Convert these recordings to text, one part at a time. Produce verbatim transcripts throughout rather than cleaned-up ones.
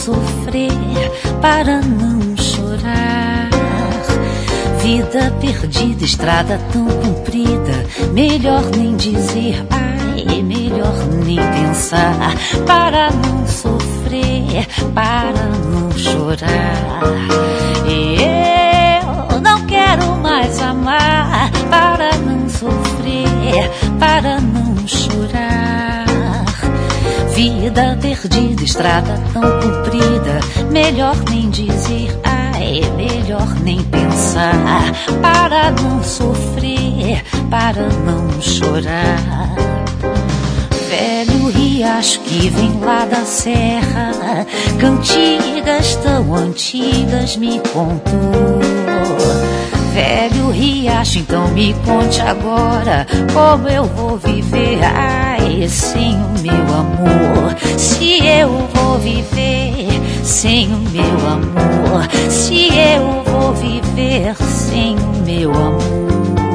sofrer, para não chorar. Vida perdida, estrada tão comprida, melhor nem dizer ai, melhor nem pensar. Para não sofrer, para não chorar. Eu não quero mais amar, para não sofrer, para não chorar. Vida perdida, estrada tão comprida, melhor nem dizer ai, melhor nem pensar. Para não sofrer, para não chorar. Velho riacho que vem lá da serra, cantigas tão antigas me contou. Velho riacho, então me conte agora como eu vou viver, ai, sem o meu amor. Se eu vou viver sem o meu amor, se eu vou viver sem o meu amor.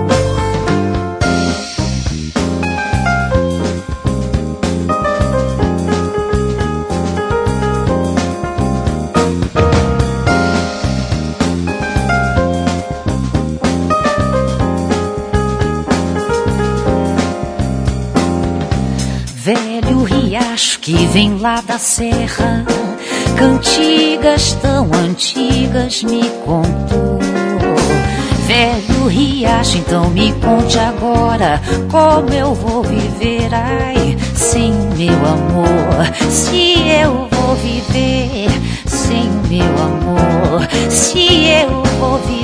Velho riacho que vem lá da serra, cantigas tão antigas me contou. Velho riacho, então me conte agora como eu vou viver, ai, sem o meu amor. Se eu vou viver sem o meu amor, se eu vou viver